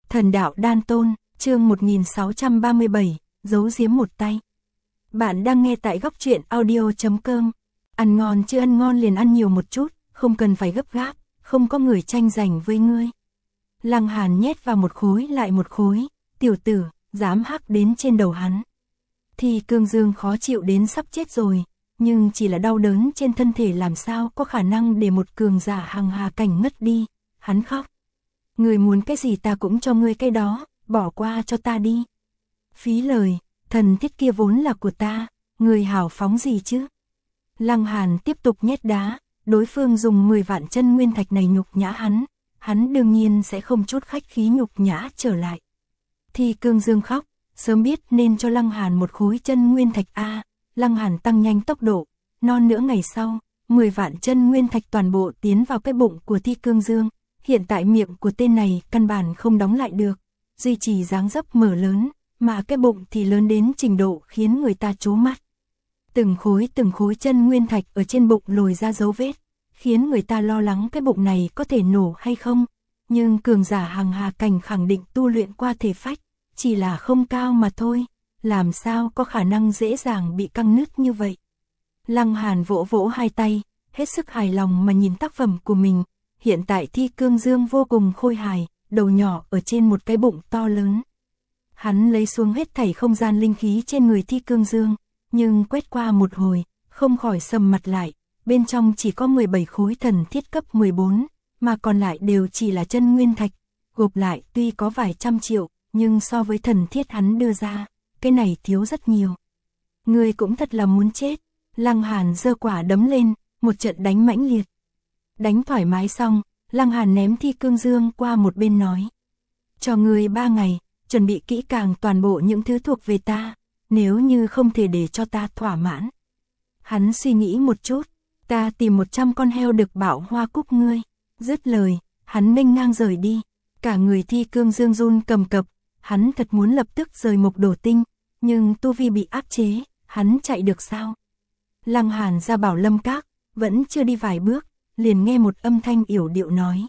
Thần đạo đan tôn, chương 1637, giấu giếm một tay. Bạn đang nghe tại góc truyện audio.com. Ăn ngon chứ ăn ngon liền ăn nhiều một chút, không cần phải gấp gáp, không có người tranh giành với ngươi. Lăng Hàn nhét vào một khối lại một khối, tiểu tử, dám hắc đến trên đầu hắn. Thì Cương Dương khó chịu đến sắp chết rồi, nhưng chỉ là đau đớn trên thân thể làm sao có khả năng để một cường giả hằng hà cảnh ngất đi, hắn khóc. Người muốn cái gì ta cũng cho ngươi cái đó, bỏ qua cho ta đi. Phí lời, thần thiết kia vốn là của ta, người hào phóng gì chứ? Lăng Hàn tiếp tục nhét đá, đối phương dùng 10 vạn chân nguyên thạch này nhục nhã hắn đương nhiên sẽ không chút khách khí nhục nhã trở lại. Thì Cương Dương khóc, sớm biết nên cho Lăng Hàn một khối chân nguyên thạch a. Lăng Hàn tăng nhanh tốc độ, non nữa ngày sau, 10 vạn chân nguyên thạch toàn bộ tiến vào cái bụng của Thi Cương Dương. Hiện tại miệng của tên này căn bản không đóng lại được, duy trì dáng dấp mở lớn, mà cái bụng thì lớn đến trình độ khiến người ta trố mắt. Từng khối chân nguyên thạch ở trên bụng lồi ra dấu vết, khiến người ta lo lắng cái bụng này có thể nổ hay không. Nhưng cường giả hằng hà cảnh khẳng định tu luyện qua thể phách, chỉ là không cao mà thôi, làm sao có khả năng dễ dàng bị căng nứt như vậy. Lăng Hàn vỗ vỗ hai tay, hết sức hài lòng mà nhìn tác phẩm của mình. Hiện tại Thi Cương Dương vô cùng khôi hài, đầu nhỏ ở trên một cái bụng to lớn. Hắn lấy xuống hết thảy không gian linh khí trên người Thi Cương Dương, nhưng quét qua một hồi, không khỏi sầm mặt lại, bên trong chỉ có 17 khối thần thiết cấp 14, mà còn lại đều chỉ là chân nguyên thạch, gộp lại tuy có vài trăm triệu, nhưng so với thần thiết hắn đưa ra, cái này thiếu rất nhiều. Ngươi cũng thật là muốn chết. Lăng Hàn giơ quả đấm lên, một trận đánh mãnh liệt. Đánh thoải mái xong, Lăng Hàn ném Thi Cương Dương qua một bên nói. Cho ngươi 3 ngày, chuẩn bị kỹ càng toàn bộ những thứ thuộc về ta, nếu như không thể để cho ta thỏa mãn. Hắn suy nghĩ một chút, ta tìm 100 con heo đực bảo hoa cúc ngươi. Dứt lời, hắn nghênh ngang rời đi, cả người Thi Cương Dương run cầm cập, hắn thật muốn lập tức rời Mộc Đổ Tinh, nhưng tu vi bị áp chế, hắn chạy được sao? Lăng Hàn ra Bảo Lâm Các, vẫn chưa đi vài bước, liền nghe một âm thanh yểu điệu nói.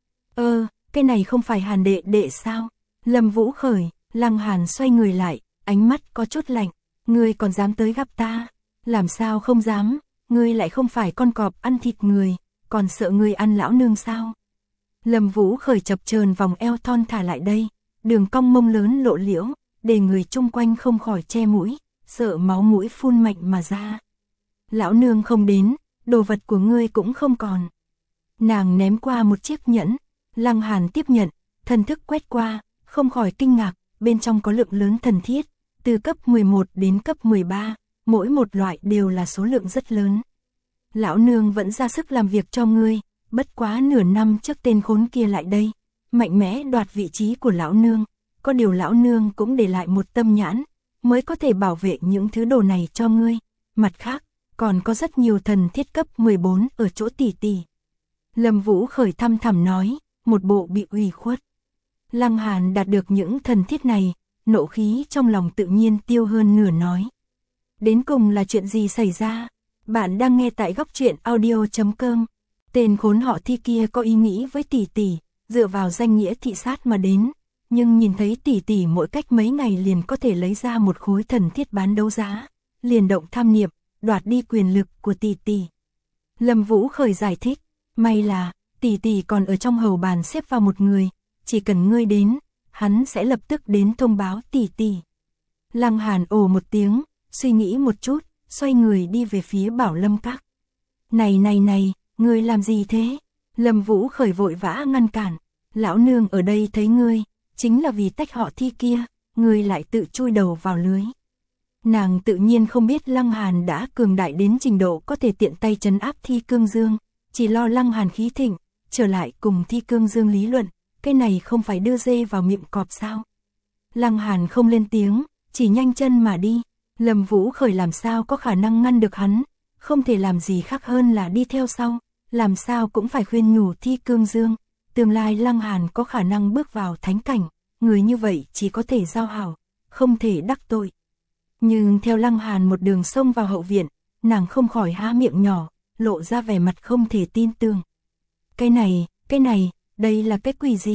Cái này không phải Hàn đệ đệ sao? Lâm Vũ Khởi. Lăng Hàn xoay người lại, ánh mắt có chút lạnh. Ngươi còn dám tới gặp ta? Làm sao không dám, ngươi lại không phải con cọp ăn thịt người, còn sợ ngươi ăn lão nương sao? Lâm Vũ Khởi chập chờn vòng eo thon thả lại đây, đường cong mông lớn lộ liễu, để người chung quanh không khỏi che mũi, sợ máu mũi phun mạnh mà ra. Lão nương không đến, đồ vật của ngươi cũng không còn. Nàng ném qua một chiếc nhẫn, Lăng Hàn tiếp nhận, thần thức quét qua, không khỏi kinh ngạc, bên trong có lượng lớn thần thiết, từ cấp 11 đến cấp 13, mỗi một loại đều là số lượng rất lớn. Lão nương vẫn ra sức làm việc cho ngươi, bất quá nửa năm trước tên khốn kia lại đây, mạnh mẽ đoạt vị trí của lão nương, có điều lão nương cũng để lại một tâm nhãn, mới có thể bảo vệ những thứ đồ này cho ngươi. Mặt khác, còn có rất nhiều thần thiết cấp 14 ở chỗ tỷ tỷ. Lâm Vũ Khởi thăm thẳm nói, một bộ bị ủy khuất. Lăng Hàn đạt được những thần thiết này, nộ khí trong lòng tự nhiên tiêu hơn nửa nói. Đến cùng là chuyện gì xảy ra? Bạn đang nghe tại góc truyện audio.com. Tên khốn họ Thi kia có ý nghĩ với tỷ tỷ, dựa vào danh nghĩa thị sát mà đến, nhưng nhìn thấy tỷ tỷ mỗi cách mấy ngày liền có thể lấy ra một khối thần thiết bán đấu giá, liền động tham niệm, đoạt đi quyền lực của tỷ tỷ. Lâm Vũ Khởi giải thích, may là tỷ tỷ còn ở trong hầu bàn xếp vào một người, chỉ cần ngươi đến, hắn sẽ lập tức đến thông báo tỷ tỷ. Lăng Hàn ồ một tiếng, suy nghĩ một chút, xoay người đi về phía Bảo Lâm Các. Này, ngươi làm gì thế? Lâm Vũ Khởi vội vã ngăn cản, lão nương ở đây thấy ngươi, chính là vì tách họ Thi kia, ngươi lại tự chui đầu vào lưới. Nàng tự nhiên không biết Lăng Hàn đã cường đại đến trình độ có thể tiện tay trấn áp Thi Cương Dương, chỉ lo Lăng Hàn khí thịnh, trở lại cùng Thi Cương Dương lý luận, cái này không phải đưa dê vào miệng cọp sao? Lăng Hàn không lên tiếng, chỉ nhanh chân mà đi. Lâm Vũ Khởi làm sao có khả năng ngăn được hắn, không thể làm gì khác hơn là đi theo sau, làm sao cũng phải khuyên nhủ Thi Cương Dương, tương lai Lăng Hàn có khả năng bước vào thánh cảnh, người như vậy chỉ có thể giao hảo, không thể đắc tội. Nhưng theo Lăng Hàn một đường xông vào hậu viện, nàng không khỏi há miệng nhỏ, lộ ra vẻ mặt không thể tin tưởng. Cái này, đây là cái quỷ gì?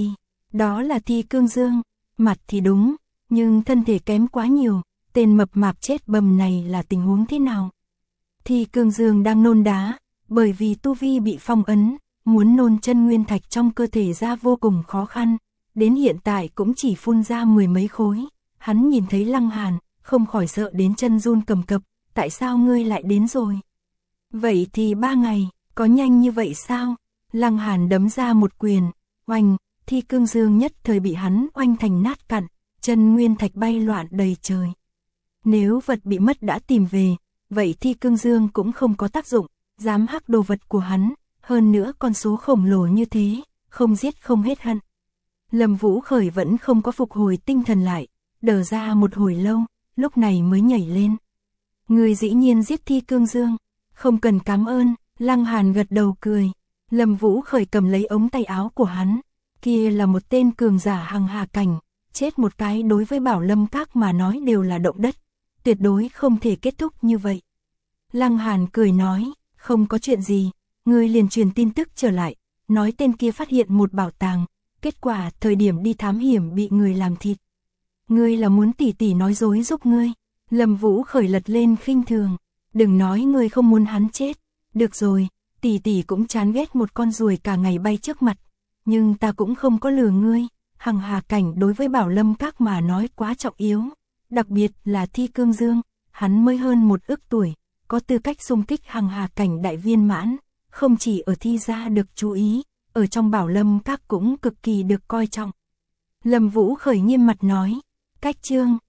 Đó là Thi Cương Dương, mặt thì đúng, nhưng thân thể kém quá nhiều, tên mập mạp chết bầm này là tình huống thế nào? Thi Cương Dương đang nôn đá, bởi vì tu vi bị phong ấn, muốn nôn chân nguyên thạch trong cơ thể ra vô cùng khó khăn, đến hiện tại cũng chỉ phun ra 10 mấy khối. Hắn nhìn thấy Lăng Hàn, không khỏi sợ đến chân run cầm cập, tại sao ngươi lại đến rồi? Vậy thì 3 ngày, có nhanh như vậy sao? Lăng Hàn đấm ra một quyền, oanh, Thi Cương Dương nhất thời bị hắn oanh thành nát cặn, chân nguyên thạch bay loạn đầy trời. Nếu vật bị mất đã tìm về, vậy Thi Cương Dương cũng không có tác dụng, dám hắc đồ vật của hắn, hơn nữa con số khổng lồ như thế, không giết không hết hận. Lâm Vũ Khởi vẫn không có phục hồi tinh thần lại, đờ ra một hồi lâu, lúc này mới nhảy lên. Người dĩ nhiên giết Thi Cương Dương, không cần cảm ơn, Lăng Hàn gật đầu cười. Lâm Vũ Khởi cầm lấy ống tay áo của hắn, kia là một tên cường giả hằng hà cảnh, chết một cái đối với Bảo Lâm Các mà nói đều là động đất, tuyệt đối không thể kết thúc như vậy. Lăng Hàn cười nói, không có chuyện gì, ngươi liền truyền tin tức trở lại, nói tên kia phát hiện một bảo tàng, kết quả thời điểm đi thám hiểm bị người làm thịt. Ngươi là muốn tỷ tỷ nói dối giúp ngươi? Lâm Vũ Khởi lật lên khinh thường, đừng nói ngươi không muốn hắn chết, được rồi, tỷ tỷ cũng chán ghét một con ruồi cả ngày bay trước mặt, nhưng ta cũng không có lừa ngươi, hằng hà cảnh đối với Bảo Lâm Các mà nói quá trọng yếu, đặc biệt là Thi Cương Dương, hắn mới hơn 1 ức tuổi, có tư cách xung kích hằng hà cảnh đại viên mãn, không chỉ ở Thi gia được chú ý, ở trong Bảo Lâm Các cũng cực kỳ được coi trọng. Lâm Vũ Khởi nghiêm mặt nói, cách chương